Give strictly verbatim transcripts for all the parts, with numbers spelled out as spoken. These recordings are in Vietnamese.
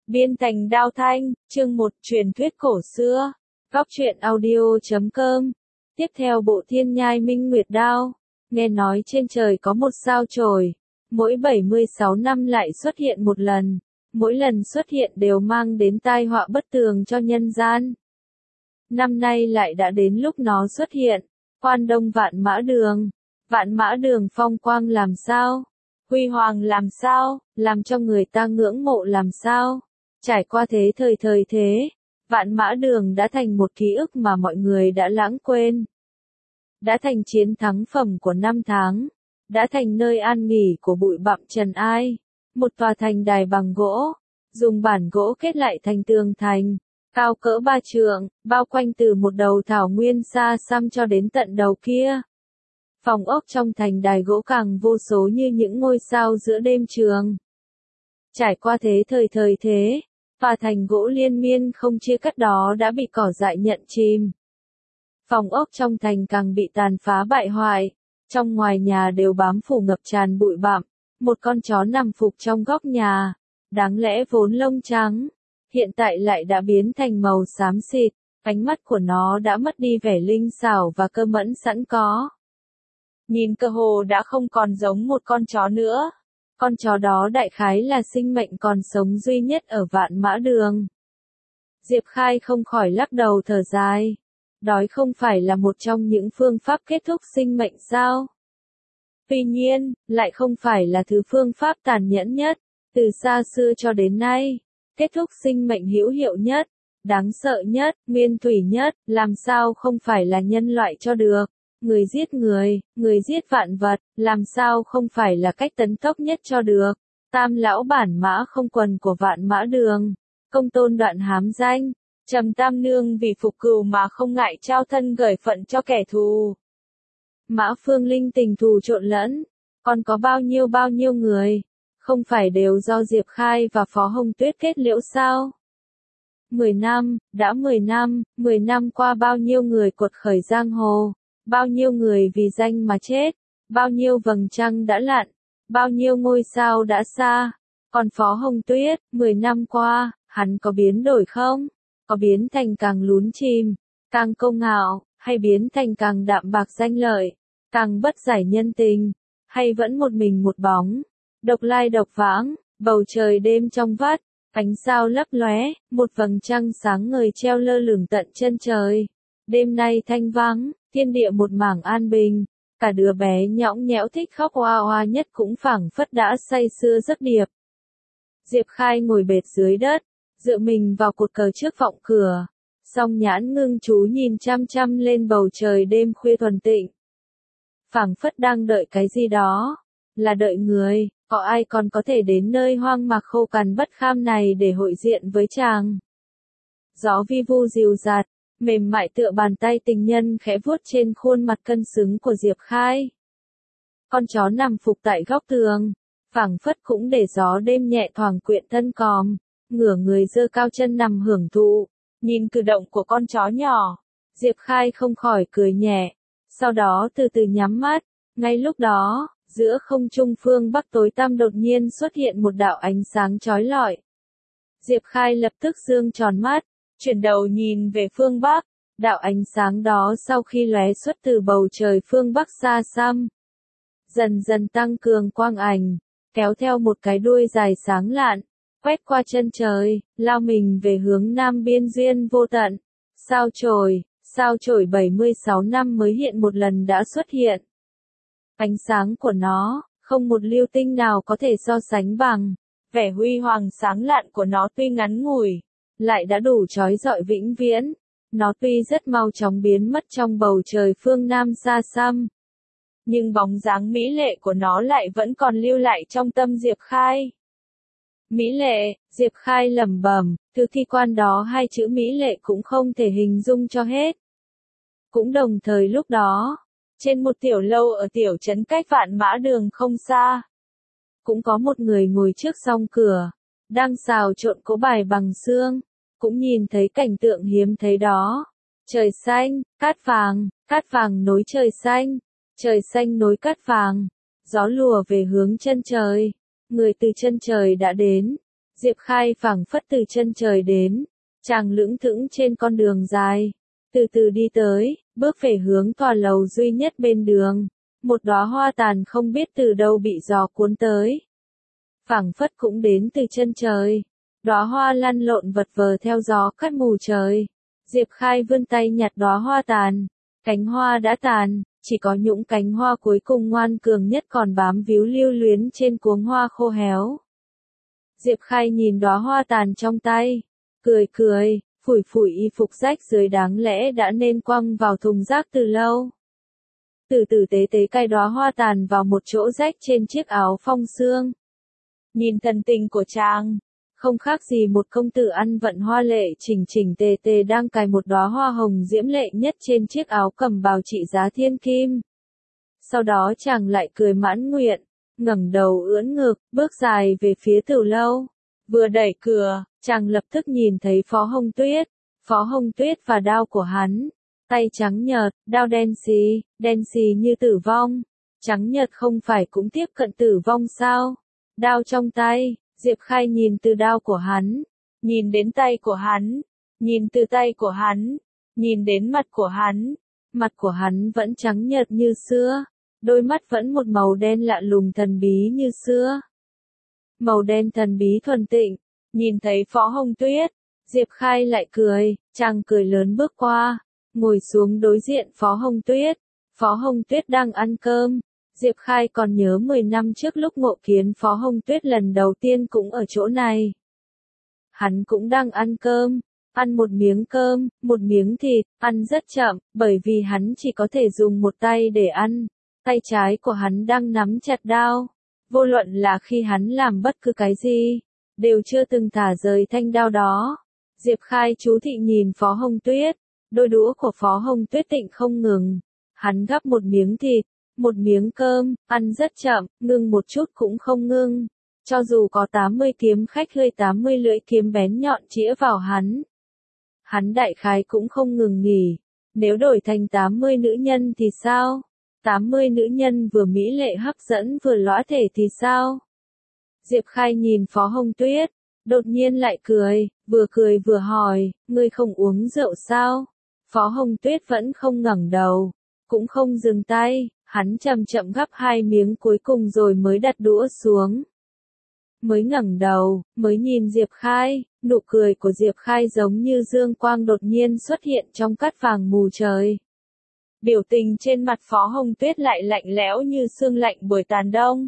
Biên thành Đao Thanh, chương một, truyền thuyết cổ xưa. Góc truyện audio chấm com. Tiếp theo bộ Thiên Nhai Minh Nguyệt Đao. Nghe nói trên trời có một sao chổi, mỗi bảy mươi sáu năm lại xuất hiện một lần, mỗi lần xuất hiện đều mang đến tai họa bất tường cho nhân gian. Năm nay lại đã đến lúc nó xuất hiện, quan đông vạn mã đường, vạn mã đường phong quang làm sao, huy hoàng làm sao, làm cho người ta ngưỡng mộ làm sao. Trải qua thế thời thời thế, vạn mã đường đã thành một ký ức mà mọi người đã lãng quên. Đã thành chiến thắng phẩm của năm tháng, đã thành nơi an nghỉ của bụi bặm trần ai, một tòa thành đài bằng gỗ, dùng bản gỗ kết lại thành tường thành, cao cỡ ba trượng, bao quanh từ một đầu thảo nguyên xa xăm cho đến tận đầu kia. Phòng ốc trong thành đài gỗ càng vô số như những ngôi sao giữa đêm trường. Trải qua thế thời thời thế, tòa thành gỗ liên miên không chia cắt đó đã bị cỏ dại nhận chìm. Phòng ốc trong thành càng bị tàn phá bại hoại, trong ngoài nhà đều bám phủ ngập tràn bụi bặm, một con chó nằm phục trong góc nhà, đáng lẽ vốn lông trắng, hiện tại lại đã biến thành màu xám xịt, ánh mắt của nó đã mất đi vẻ linh xảo và cơ mẫn sẵn có. Nhìn cơ hồ đã không còn giống một con chó nữa. Con chó đó đại khái là sinh mệnh còn sống duy nhất ở vạn mã đường. Diệp Khai không khỏi lắc đầu thở dài. Đói không phải là một trong những phương pháp kết thúc sinh mệnh sao? Tuy nhiên, lại không phải là thứ phương pháp tàn nhẫn nhất, từ xa xưa cho đến nay. Kết thúc sinh mệnh hữu hiệu nhất, đáng sợ nhất, nguyên thủy nhất, làm sao không phải là nhân loại cho được. Người giết người, người giết vạn vật, làm sao không phải là cách tấn tốc nhất cho được. Tam lão bản mã không quần của vạn mã đường, công tôn đoạn hám danh, Trầm Tam Nương vì phục cừu mà không ngại trao thân gởi phận cho kẻ thù. Mã Phương Linh tình thù trộn lẫn, còn có bao nhiêu bao nhiêu người, không phải đều do Diệp Khai và Phó Hồng Tuyết kết liễu sao? Mười năm, đã mười năm, mười năm qua bao nhiêu người cuột khởi giang hồ. Bao nhiêu người vì danh mà chết, bao nhiêu vầng trăng đã lặn, bao nhiêu ngôi sao đã xa. Còn Phó Hồng Tuyết, mười năm qua, hắn có biến đổi không? Có biến thành càng lún chìm, càng công ngạo, hay biến thành càng đạm bạc danh lợi, càng bất giải nhân tình, hay vẫn một mình một bóng, độc lai độc vãng, bầu trời đêm trong vắt, ánh sao lấp lóe, một vầng trăng sáng ngời treo lơ lửng tận chân trời. Đêm nay thanh vắng, thiên địa một mảng an bình, cả đứa bé nhõng nhẽo thích khóc oa oa nhất cũng phảng phất đã say sưa giấc điệp. Diệp Khai ngồi bệt dưới đất, dựa mình vào cột cờ trước vọng cửa, song nhãn ngưng chú nhìn chăm chăm lên bầu trời đêm khuya thuần tịnh. Phảng phất đang đợi cái gì đó, là đợi người, có ai còn có thể đến nơi hoang mạc khô cằn bất kham này để hội diện với chàng. Gió vi vu dịu dạt, mềm mại tựa bàn tay tình nhân khẽ vuốt trên khuôn mặt cân xứng của Diệp Khai. Con chó nằm phục tại góc tường, phảng phất cũng để gió đêm nhẹ thoảng quyện thân còm, ngửa người giơ cao chân nằm hưởng thụ. Nhìn cử động của con chó nhỏ, Diệp Khai không khỏi cười nhẹ, sau đó từ từ nhắm mắt. Ngay lúc đó, giữa không trung phương bắc tối tăm đột nhiên xuất hiện một đạo ánh sáng chói lọi. Diệp Khai lập tức dương tròn mắt, chuyển đầu nhìn về phương Bắc, đạo ánh sáng đó sau khi lóe xuất từ bầu trời phương Bắc xa xăm, dần dần tăng cường quang ảnh, kéo theo một cái đuôi dài sáng lạn, quét qua chân trời, lao mình về hướng Nam biên duyên vô tận. Sao chổi, sao chổi bảy mươi sáu năm mới hiện một lần đã xuất hiện. Ánh sáng của nó, không một lưu tinh nào có thể so sánh bằng, vẻ huy hoàng sáng lạn của nó tuy ngắn ngủi, lại đã đủ chói rọi vĩnh viễn. Nó tuy rất mau chóng biến mất trong bầu trời phương Nam xa xăm, nhưng bóng dáng mỹ lệ của nó lại vẫn còn lưu lại trong tâm Diệp Khai. Mỹ lệ, Diệp Khai lẩm bẩm, thứ thi quan đó hai chữ mỹ lệ cũng không thể hình dung cho hết. Cũng đồng thời lúc đó, trên một tiểu lâu ở tiểu trấn cách vạn mã đường không xa, cũng có một người ngồi trước song cửa, đang xào trộn cỗ bài bằng xương. Cũng nhìn thấy cảnh tượng hiếm thấy đó. Trời xanh, cát vàng, cát vàng nối trời xanh, trời xanh nối cát vàng, gió lùa về hướng chân trời. Người từ chân trời đã đến. Diệp Khai phảng phất từ chân trời đến, chàng lững thững trên con đường dài, từ từ đi tới, bước về hướng tòa lầu duy nhất bên đường, một đóa hoa tàn không biết từ đâu bị gió cuốn tới. Phảng phất cũng đến từ chân trời, đóa hoa lăn lộn vật vờ theo gió cắt mù trời. Diệp Khai vươn tay nhặt đóa hoa tàn, cánh hoa đã tàn, chỉ có những cánh hoa cuối cùng ngoan cường nhất còn bám víu lưu luyến trên cuống hoa khô héo. Diệp Khai nhìn đóa hoa tàn trong tay, cười cười, phủi phủi y phục rách dưới đáng lẽ đã nên quăng vào thùng rác từ lâu. Từ từ tế tế cài đóa hoa tàn vào một chỗ rách trên chiếc áo phong sương. Nhìn thần tình của chàng, không khác gì một công tử ăn vận hoa lệ chỉnh chỉnh tề tề đang cài một đóa hoa hồng diễm lệ nhất trên chiếc áo cẩm bào trị giá thiên kim. Sau đó chàng lại cười mãn nguyện, ngẩng đầu ưỡn ngực, bước dài về phía tiểu lâu. Vừa đẩy cửa, chàng lập tức nhìn thấy Phó Hồng Tuyết, Phó Hồng Tuyết và đao của hắn, tay trắng nhợt, đao đen xì, đen xì như tử vong, trắng nhợt không phải cũng tiếp cận tử vong sao? Đao trong tay, Diệp Khai nhìn từ đao của hắn, nhìn đến tay của hắn, nhìn từ tay của hắn, nhìn đến mặt của hắn, mặt của hắn vẫn trắng nhợt như xưa, đôi mắt vẫn một màu đen lạ lùng thần bí như xưa. Màu đen thần bí thuần tịnh, nhìn thấy Phó Hồng Tuyết, Diệp Khai lại cười, chàng cười lớn bước qua, ngồi xuống đối diện Phó Hồng Tuyết. Phó Hồng Tuyết đang ăn cơm. Diệp Khai còn nhớ mười năm trước lúc ngộ kiến Phó Hồng Tuyết lần đầu tiên cũng ở chỗ này. Hắn cũng đang ăn cơm, ăn một miếng cơm, một miếng thịt, ăn rất chậm, bởi vì hắn chỉ có thể dùng một tay để ăn. Tay trái của hắn đang nắm chặt đao. Vô luận là khi hắn làm bất cứ cái gì, đều chưa từng thả rời thanh đao đó. Diệp Khai chú thị nhìn Phó Hồng Tuyết, đôi đũa của Phó Hồng Tuyết tịnh không ngừng. Hắn gắp một miếng thịt, một miếng cơm, ăn rất chậm, ngưng một chút cũng không ngưng. Cho dù có tám mươi kiếm khách hơi tám mươi lưỡi kiếm bén nhọn chĩa vào hắn, hắn đại khái cũng không ngừng nghỉ. Nếu đổi thành tám mươi nữ nhân thì sao? tám mươi nữ nhân vừa mỹ lệ hấp dẫn vừa lõa thể thì sao? Diệp Khai nhìn Phó Hồng Tuyết, đột nhiên lại cười, vừa cười vừa hỏi, ngươi không uống rượu sao? Phó Hồng Tuyết vẫn không ngẩng đầu, cũng không dừng tay, hắn chậm chậm gắp hai miếng cuối cùng rồi mới đặt đũa xuống. Mới ngẩng đầu, mới nhìn Diệp Khai, nụ cười của Diệp Khai giống như dương quang đột nhiên xuất hiện trong cát vàng mù trời. Biểu tình trên mặt Phó Hồng Tuyết lại lạnh lẽo như sương lạnh buổi tàn đông.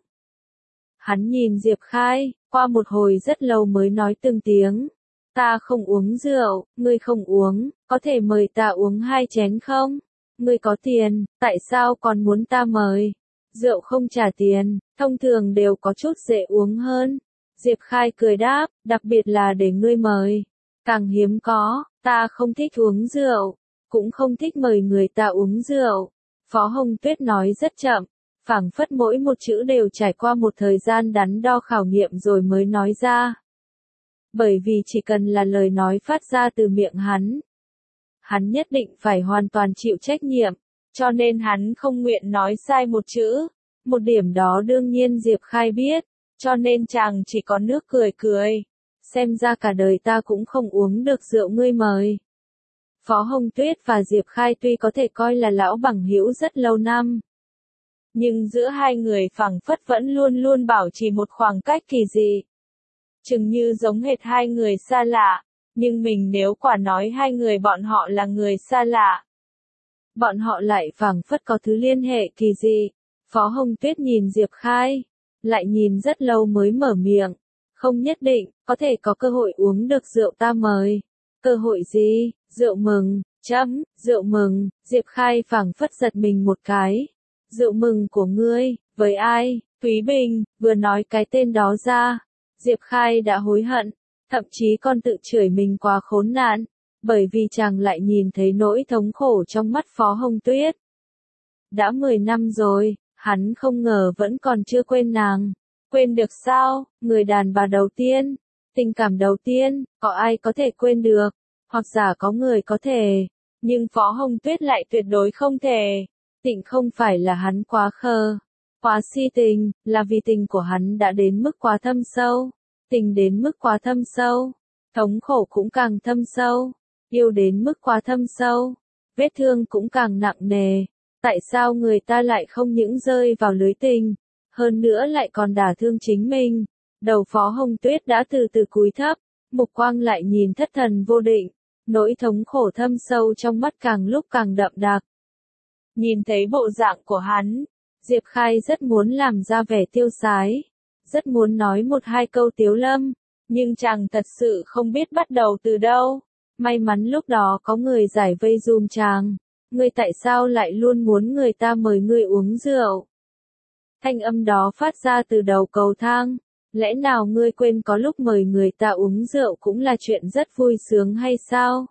Hắn nhìn Diệp Khai, qua một hồi rất lâu mới nói từng tiếng. Ta không uống rượu, ngươi không uống, có thể mời ta uống hai chén không? Ngươi có tiền, tại sao còn muốn ta mời? Rượu không trả tiền, thông thường đều có chút dễ uống hơn. Diệp Khai cười đáp, đặc biệt là để ngươi mời. Càng hiếm có, ta không thích uống rượu, cũng không thích mời người ta uống rượu. Phó Hồng Tuyết nói rất chậm, phảng phất mỗi một chữ đều trải qua một thời gian đắn đo khảo nghiệm rồi mới nói ra. Bởi vì chỉ cần là lời nói phát ra từ miệng hắn, hắn nhất định phải hoàn toàn chịu trách nhiệm, cho nên hắn không nguyện nói sai một chữ. Một điểm đó đương nhiên Diệp Khai biết, cho nên chàng chỉ có nước cười cười. Xem ra cả đời ta cũng không uống được rượu ngươi mời. Phó Hồng Tuyết và Diệp Khai tuy có thể coi là lão bằng hữu rất lâu năm, nhưng giữa hai người phảng phất vẫn luôn luôn bảo trì một khoảng cách kỳ dị. Chừng như giống hệt hai người xa lạ, nhưng mình nếu quả nói hai người bọn họ là người xa lạ, bọn họ lại phảng phất có thứ liên hệ kỳ dị. Phó Hồng Tuyết nhìn Diệp Khai, lại nhìn rất lâu mới mở miệng, không nhất định, có thể có cơ hội uống được rượu ta mời. Cơ hội gì? Rượu mừng, chấm, rượu mừng. Diệp Khai phảng phất giật mình một cái. Rượu mừng của ngươi, với ai? Thúy Bình. Vừa nói cái tên đó ra, Diệp Khai đã hối hận, thậm chí còn tự chửi mình quá khốn nạn, bởi vì chàng lại nhìn thấy nỗi thống khổ trong mắt Phó Hồng Tuyết. Đã mười năm rồi, hắn không ngờ vẫn còn chưa quên nàng. Quên được sao? Người đàn bà đầu tiên, tình cảm đầu tiên, có ai có thể quên được? Hoặc giả có người có thể, nhưng Phó Hồng Tuyết lại tuyệt đối không thể. Tịnh không phải là hắn quá khờ, quá si tình, là vì tình của hắn đã đến mức quá thâm sâu. Tình đến mức quá thâm sâu, thống khổ cũng càng thâm sâu, yêu đến mức quá thâm sâu, vết thương cũng càng nặng nề. Tại sao người ta lại không những rơi vào lưới tình, hơn nữa lại còn đả thương chính mình? Đầu Phó Hồng Tuyết đã từ từ cúi thấp, mục quang lại nhìn thất thần vô định, nỗi thống khổ thâm sâu trong mắt càng lúc càng đậm đặc. Nhìn thấy bộ dạng của hắn, Diệp Khai rất muốn làm ra vẻ tiêu sái, rất muốn nói một hai câu tiếu lâm, nhưng chàng thật sự không biết bắt đầu từ đâu. May mắn lúc đó có người giải vây dùm chàng. Ngươi tại sao lại luôn muốn người ta mời ngươi uống rượu? Thanh âm đó phát ra từ đầu cầu thang. Lẽ nào ngươi quên có lúc mời người ta uống rượu cũng là chuyện rất vui sướng hay sao?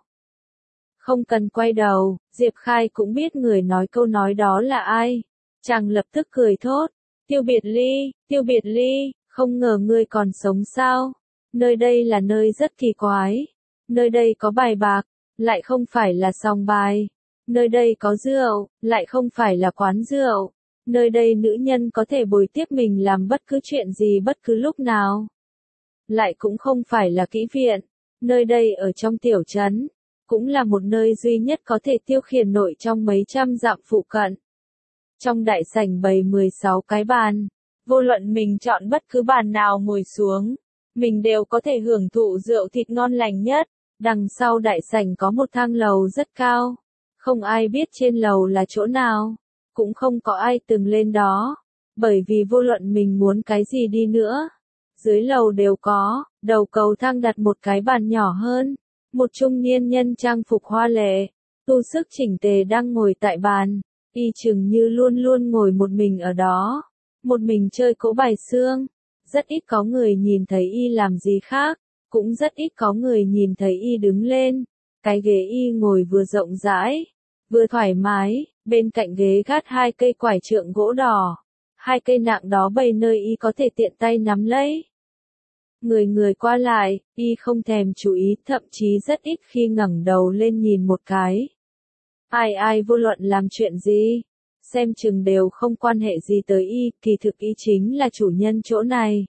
Không cần quay đầu, Diệp Khai cũng biết người nói câu nói đó là ai. Chàng lập tức cười thốt. Tiêu Biệt Ly, Tiêu Biệt Ly, không ngờ ngươi còn sống sao? Nơi đây là nơi rất kỳ quái. Nơi đây có bài bạc, lại không phải là sòng bài. Nơi đây có rượu, lại không phải là quán rượu. Nơi đây nữ nhân có thể bồi tiếp mình làm bất cứ chuyện gì bất cứ lúc nào. Lại cũng không phải là kỹ viện. Nơi đây ở trong tiểu trấn, cũng là một nơi duy nhất có thể tiêu khiển nội trong mấy trăm dặm phụ cận. Trong đại sảnh bày mười sáu cái bàn, vô luận mình chọn bất cứ bàn nào ngồi xuống, mình đều có thể hưởng thụ rượu thịt ngon lành nhất. Đằng sau đại sảnh có một thang lầu rất cao, không ai biết trên lầu là chỗ nào, cũng không có ai từng lên đó, bởi vì vô luận mình muốn cái gì đi nữa, dưới lầu đều có. Đầu cầu thang đặt một cái bàn nhỏ hơn, một trung niên nhân trang phục hoa lệ, tu sức chỉnh tề đang ngồi tại bàn, y chừng như luôn luôn ngồi một mình ở đó, một mình chơi cỗ bài xương. Rất ít có người nhìn thấy y làm gì khác, cũng rất ít có người nhìn thấy y đứng lên. Cái ghế y ngồi vừa rộng rãi, vừa thoải mái, bên cạnh ghế gác hai cây quải trượng gỗ đỏ, hai cây nạng đó bày nơi y có thể tiện tay nắm lấy. Người người qua lại, y không thèm chú ý, thậm chí rất ít khi ngẩng đầu lên nhìn một cái. Ai ai vô luận làm chuyện gì, xem chừng đều không quan hệ gì tới y, kỳ thực y chính là chủ nhân chỗ này.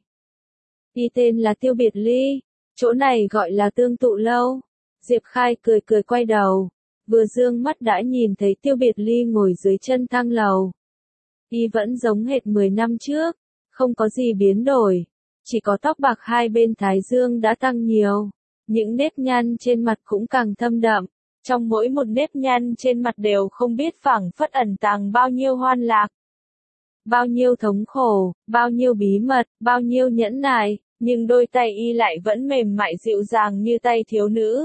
Y tên là Tiêu Biệt Ly, chỗ này gọi là Tương Tụ Lâu. Diệp Khai cười cười quay đầu, vừa dương mắt đã nhìn thấy Tiêu Biệt Ly ngồi dưới chân thang lầu. Y vẫn giống hệt mười năm trước, không có gì biến đổi, chỉ có tóc bạc hai bên thái dương đã tăng nhiều, những nếp nhăn trên mặt cũng càng thâm đậm, trong mỗi một nếp nhăn trên mặt đều không biết phảng phất ẩn tàng bao nhiêu hoan lạc, bao nhiêu thống khổ, bao nhiêu bí mật, bao nhiêu nhẫn nại, nhưng đôi tay y lại vẫn mềm mại dịu dàng như tay thiếu nữ.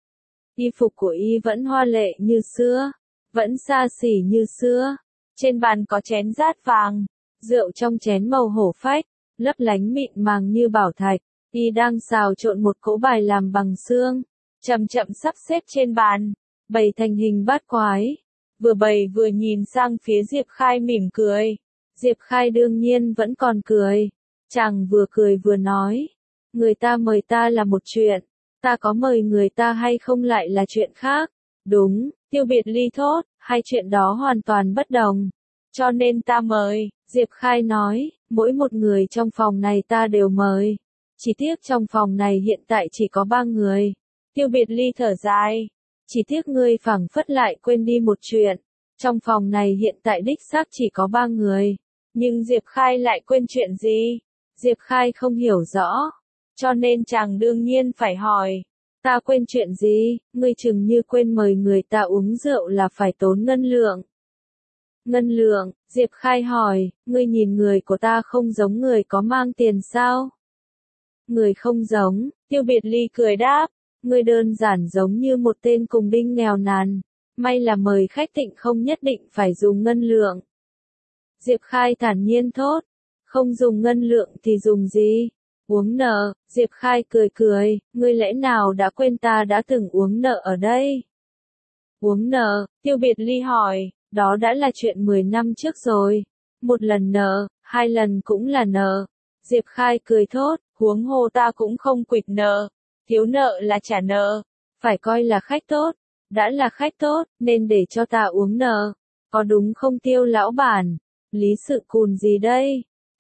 Y phục của y vẫn hoa lệ như xưa, vẫn xa xỉ như xưa. Trên bàn có chén dát vàng, rượu trong chén màu hổ phách, lấp lánh mịn màng như bảo thạch. Y đang xào trộn một cỗ bài làm bằng xương, chậm chậm sắp xếp trên bàn, bày thành hình bát quái. Vừa bày vừa nhìn sang phía Diệp Khai mỉm cười. Diệp Khai đương nhiên vẫn còn cười. Chàng vừa cười vừa nói, người ta mời ta là một chuyện, ta có mời người ta hay không lại là chuyện khác. Đúng, Tiêu Biệt Ly thốt, hai chuyện đó hoàn toàn bất đồng. Cho nên ta mời, Diệp Khai nói, mỗi một người trong phòng này ta đều mời. Chỉ tiếc trong phòng này hiện tại chỉ có ba người. Tiêu Biệt Ly thở dài, chỉ tiếc ngươi phảng phất lại quên đi một chuyện. Trong phòng này hiện tại đích xác chỉ có ba người. Nhưng Diệp Khai lại quên chuyện gì? Diệp Khai không hiểu rõ, cho nên chàng đương nhiên phải hỏi. Ta quên chuyện gì? Ngươi chừng như quên mời người ta uống rượu là phải tốn ngân lượng. Ngân lượng, Diệp Khai hỏi, ngươi nhìn người của ta không giống người có mang tiền sao? Người không giống, Tiêu Biệt Ly cười đáp, ngươi đơn giản giống như một tên cùng đinh nghèo nàn. May là mời khách tịnh không nhất định phải dùng ngân lượng. Diệp Khai thản nhiên thốt, không dùng ngân lượng thì dùng gì? Uống nợ. Diệp Khai cười cười, ngươi lẽ nào đã quên ta đã từng uống nợ ở đây? Uống nợ, Tiêu Biệt Ly hỏi, đó đã là chuyện mười năm trước rồi. Một lần nợ, hai lần cũng là nợ. Diệp Khai cười thốt, huống hồ ta cũng không quỵt nợ. Thiếu nợ là trả nợ, phải coi là khách tốt. Đã là khách tốt, nên để cho ta uống nợ. Có đúng không Tiêu lão bản? Lý sự cùn gì đây?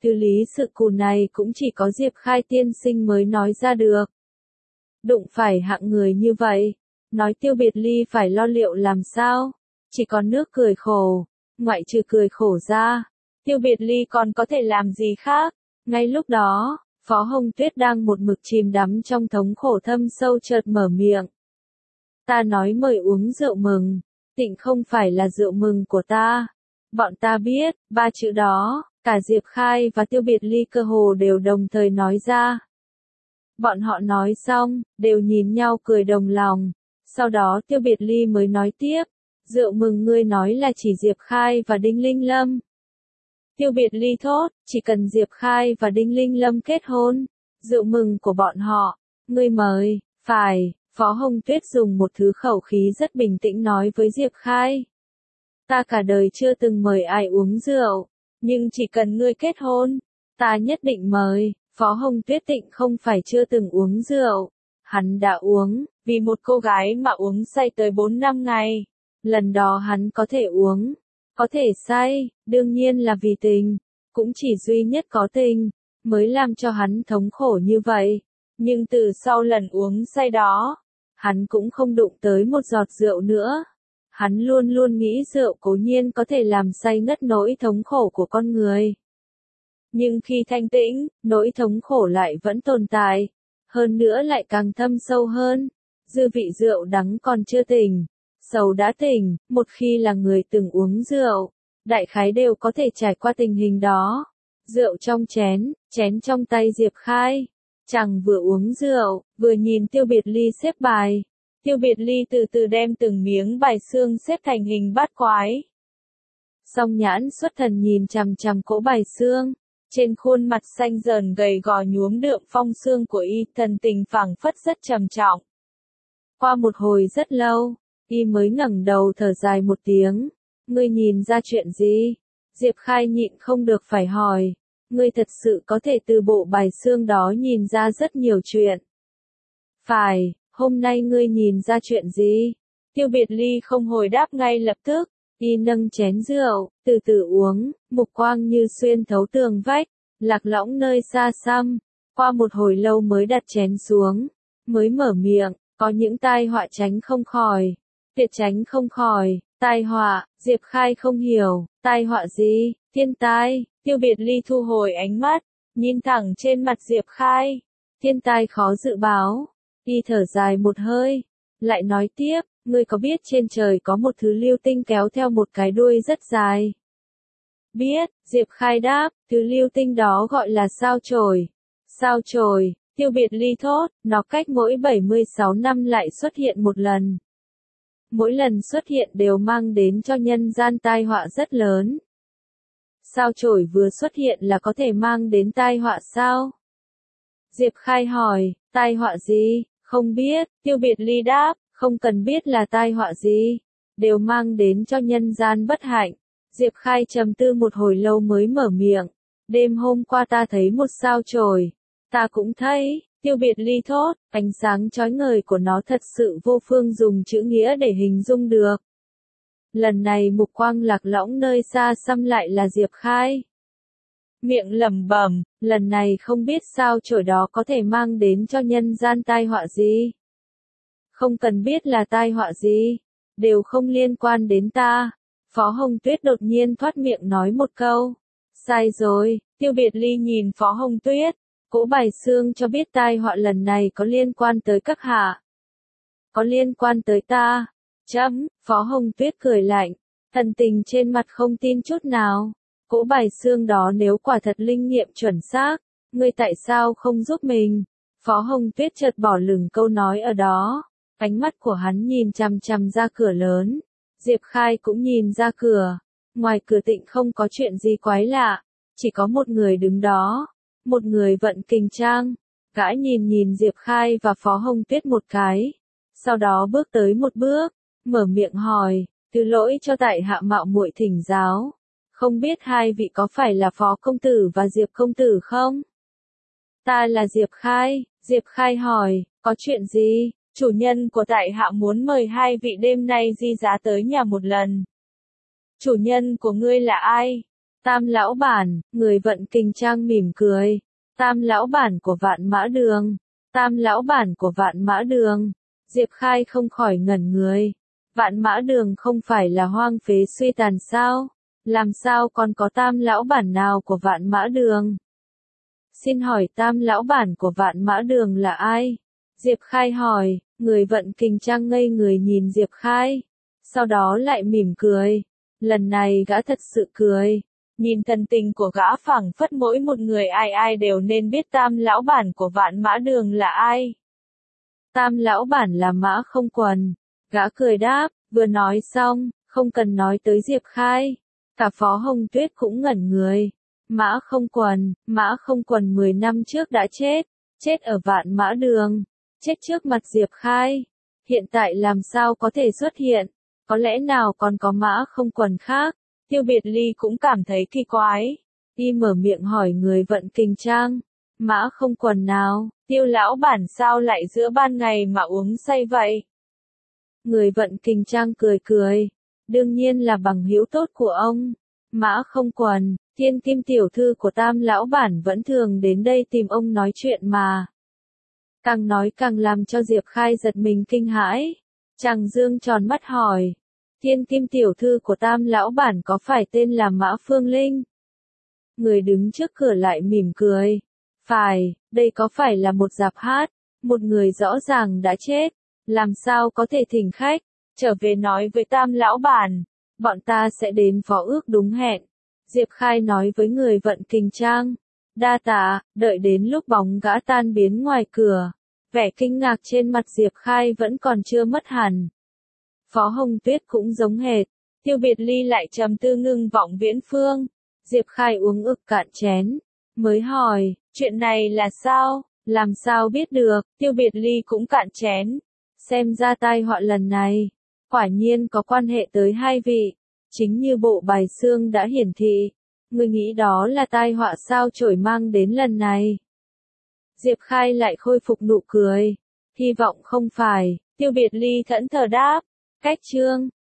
Từ lý sự cù này cũng chỉ có Diệp Khai tiên sinh mới nói ra được. Đụng phải hạng người như vậy, nói Tiêu Biệt Ly phải lo liệu làm sao, chỉ còn nước cười khổ, ngoại trừ cười khổ ra, Tiêu Biệt Ly còn có thể làm gì khác. Ngay lúc đó, Phó Hồng Tuyết đang một mực chìm đắm trong thống khổ thâm sâu chợt mở miệng. Ta nói mời uống rượu mừng, tịnh không phải là rượu mừng của ta. Bọn ta biết, ba chữ đó, cả Diệp Khai và Tiêu Biệt Ly cơ hồ đều đồng thời nói ra. Bọn họ nói xong, đều nhìn nhau cười đồng lòng. Sau đó Tiêu Biệt Ly mới nói tiếp, rượu mừng ngươi nói là chỉ Diệp Khai và Đinh Linh Lâm. Tiêu Biệt Ly thốt, chỉ cần Diệp Khai và Đinh Linh Lâm kết hôn, rượu mừng của bọn họ, ngươi mời, phải. Phó Hồng Tuyết dùng một thứ khẩu khí rất bình tĩnh nói với Diệp Khai. Ta cả đời chưa từng mời ai uống rượu, nhưng chỉ cần ngươi kết hôn, ta nhất định mời. Phó Hồng Tuyết Tịnh không phải chưa từng uống rượu, hắn đã uống, vì một cô gái mà uống say tới bốn năm ngày. Lần đó hắn có thể uống, có thể say, đương nhiên là vì tình, cũng chỉ duy nhất có tình, mới làm cho hắn thống khổ như vậy. Nhưng từ sau lần uống say đó, hắn cũng không đụng tới một giọt rượu nữa. Hắn luôn luôn nghĩ rượu cố nhiên có thể làm say ngất nỗi thống khổ của con người. Nhưng khi thanh tĩnh, nỗi thống khổ lại vẫn tồn tại, hơn nữa lại càng thâm sâu hơn. Dư vị rượu đắng còn chưa tỉnh, sầu đã tỉnh, một khi là người từng uống rượu, đại khái đều có thể trải qua tình hình đó. Rượu trong chén, chén trong tay Diệp Khai. Chàng vừa uống rượu, vừa nhìn Tiêu Biệt Ly xếp bài. Tiêu Biệt Ly từ từ đem từng miếng bài xương xếp thành hình bát quái. Song nhãn xuất thần nhìn chằm chằm cỗ bài xương. Trên khuôn mặt xanh dờn gầy gò nhuốm đượm phong xương của y, thần tình phảng phất rất trầm trọng. Qua một hồi rất lâu, y mới ngẩng đầu thở dài một tiếng. Ngươi nhìn ra chuyện gì? Diệp Khai nhịn không được phải hỏi. Ngươi thật sự có thể từ bộ bài xương đó nhìn ra rất nhiều chuyện. Phải, hôm nay ngươi nhìn ra chuyện gì? Tiêu Biệt Ly không hồi đáp ngay lập tức. Y nâng chén rượu, từ từ uống, mục quang như xuyên thấu tường vách, lạc lõng nơi xa xăm. Qua một hồi lâu mới đặt chén xuống, mới mở miệng, có những tai họa tránh không khỏi, tuyệt tránh không khỏi. Tai họa, Diệp Khai không hiểu, tai họa gì, thiên tai. Tiêu Biệt Ly thu hồi ánh mắt, nhìn thẳng trên mặt Diệp Khai. Thiên tai khó dự báo. Y thở dài một hơi, lại nói tiếp, ngươi có biết trên trời có một thứ lưu tinh kéo theo một cái đuôi rất dài? Biết, Diệp Khai đáp, thứ lưu tinh đó gọi là sao chổi. Sao chổi, Tiêu Biệt Ly thốt, nó cách mỗi bảy mươi sáu năm lại xuất hiện một lần. Mỗi lần xuất hiện đều mang đến cho nhân gian tai họa rất lớn. Sao chổi vừa xuất hiện là có thể mang đến tai họa sao? Diệp Khai hỏi, tai họa gì? Không biết, Tiêu Biệt Ly đáp, không cần biết là tai họa gì, đều mang đến cho nhân gian bất hạnh. Diệp Khai trầm tư một hồi lâu mới mở miệng, đêm hôm qua ta thấy một sao chổi. Ta cũng thấy, Tiêu Biệt Ly thốt, ánh sáng chói ngời của nó thật sự vô phương dùng chữ nghĩa để hình dung được. Lần này mục quang lạc lõng nơi xa xăm lại là Diệp Khai. Miệng lẩm bẩm, lần này không biết sao chổi đó có thể mang đến cho nhân gian tai họa gì. Không cần biết là tai họa gì, đều không liên quan đến ta. Phó Hồng Tuyết đột nhiên thoát miệng nói một câu. Sai rồi, Tiêu Biệt Ly nhìn Phó Hồng Tuyết, cỗ bài xương cho biết tai họa lần này có liên quan tới các hạ. Có liên quan tới ta. Chấm, Phó Hồng Tuyết cười lạnh, thần tình trên mặt không tin chút nào. Cỗ bài xương đó nếu quả thật linh nghiệm chuẩn xác, ngươi tại sao không giúp mình? Phó Hồng Tuyết chợt bỏ lửng câu nói ở đó. Ánh mắt của hắn nhìn chằm chằm ra cửa lớn. Diệp Khai cũng nhìn ra cửa. Ngoài cửa tịnh không có chuyện gì quái lạ. Chỉ có một người đứng đó. Một người vận kình trang. Gã nhìn nhìn Diệp Khai và Phó Hồng Tuyết một cái. Sau đó bước tới một bước. Mở miệng hỏi. Thứ lỗi cho tại hạ mạo muội thỉnh giáo. Không biết hai vị có phải là Phó Công Tử và Diệp Công Tử không? Ta là Diệp Khai. Diệp Khai hỏi. Có chuyện gì? Chủ nhân của tại hạ muốn mời hai vị đêm nay di giá tới nhà một lần. Chủ nhân của ngươi là ai? Tam lão bản, người vận kinh trang mỉm cười. Tam lão bản của Vạn Mã Đường. Tam lão bản của Vạn Mã Đường. Diệp Khai không khỏi ngẩn người. Vạn Mã Đường không phải là hoang phế suy tàn sao? Làm sao còn có tam lão bản nào của Vạn Mã Đường? Xin hỏi tam lão bản của Vạn Mã Đường là ai? Diệp Khai hỏi, người vận kinh trang ngây người nhìn Diệp Khai. Sau đó lại mỉm cười. Lần này gã thật sự cười. Nhìn thần tình của gã phảng phất mỗi một người ai ai đều nên biết tam lão bản của Vạn Mã Đường là ai. Tam lão bản là Mã Không Quần. Gã cười đáp, vừa nói xong, không cần nói tới Diệp Khai. Cả Phó Hồng Tuyết cũng ngẩn người. Mã Không Quần, Mã Không Quần mười năm trước đã chết, chết ở Vạn Mã Đường, chết trước mặt Diệp Khai. Hiện tại làm sao có thể xuất hiện, có lẽ nào còn có Mã Không Quần khác? Tiêu Biệt Ly cũng cảm thấy kỳ quái. Y mở miệng hỏi người vận kinh trang, Mã Không Quần nào, Tiêu lão bản sao lại giữa ban ngày mà uống say vậy? Người vận kinh trang cười cười, đương nhiên là bằng hữu tốt của ông. Mã Không Quần, thiên kim tiểu thư của tam lão bản vẫn thường đến đây tìm ông nói chuyện mà. Càng nói càng làm cho Diệp Khai giật mình kinh hãi. Chàng dương tròn mắt hỏi, thiên kim tiểu thư của tam lão bản có phải tên là Mã Phương Linh? Người đứng trước cửa lại mỉm cười. Phải, đây có phải là một dạp hát, một người rõ ràng đã chết, làm sao có thể thỉnh khách, trở về nói với tam lão bản, bọn ta sẽ đến phó ước đúng hẹn. Diệp Khai nói với người vận kinh trang, đa tạ, đợi đến lúc bóng gã tan biến ngoài cửa, vẻ kinh ngạc trên mặt Diệp Khai vẫn còn chưa mất hẳn. Phó Hồng Tuyết cũng giống hệt, Tiêu Biệt Ly lại trầm tư ngưng vọng viễn phương. Diệp Khai uống ực cạn chén, mới hỏi, chuyện này là sao, làm sao biết được? Tiêu Biệt Ly cũng cạn chén, xem ra tai họa lần này, quả nhiên có quan hệ tới hai vị, chính như bộ bài xương đã hiển thị. Ngươi nghĩ đó là tai họa sao chổi mang đến lần này? Diệp Khai lại khôi phục nụ cười, hy vọng không phải. Tiêu Biệt Ly thẫn thờ đáp, cách chương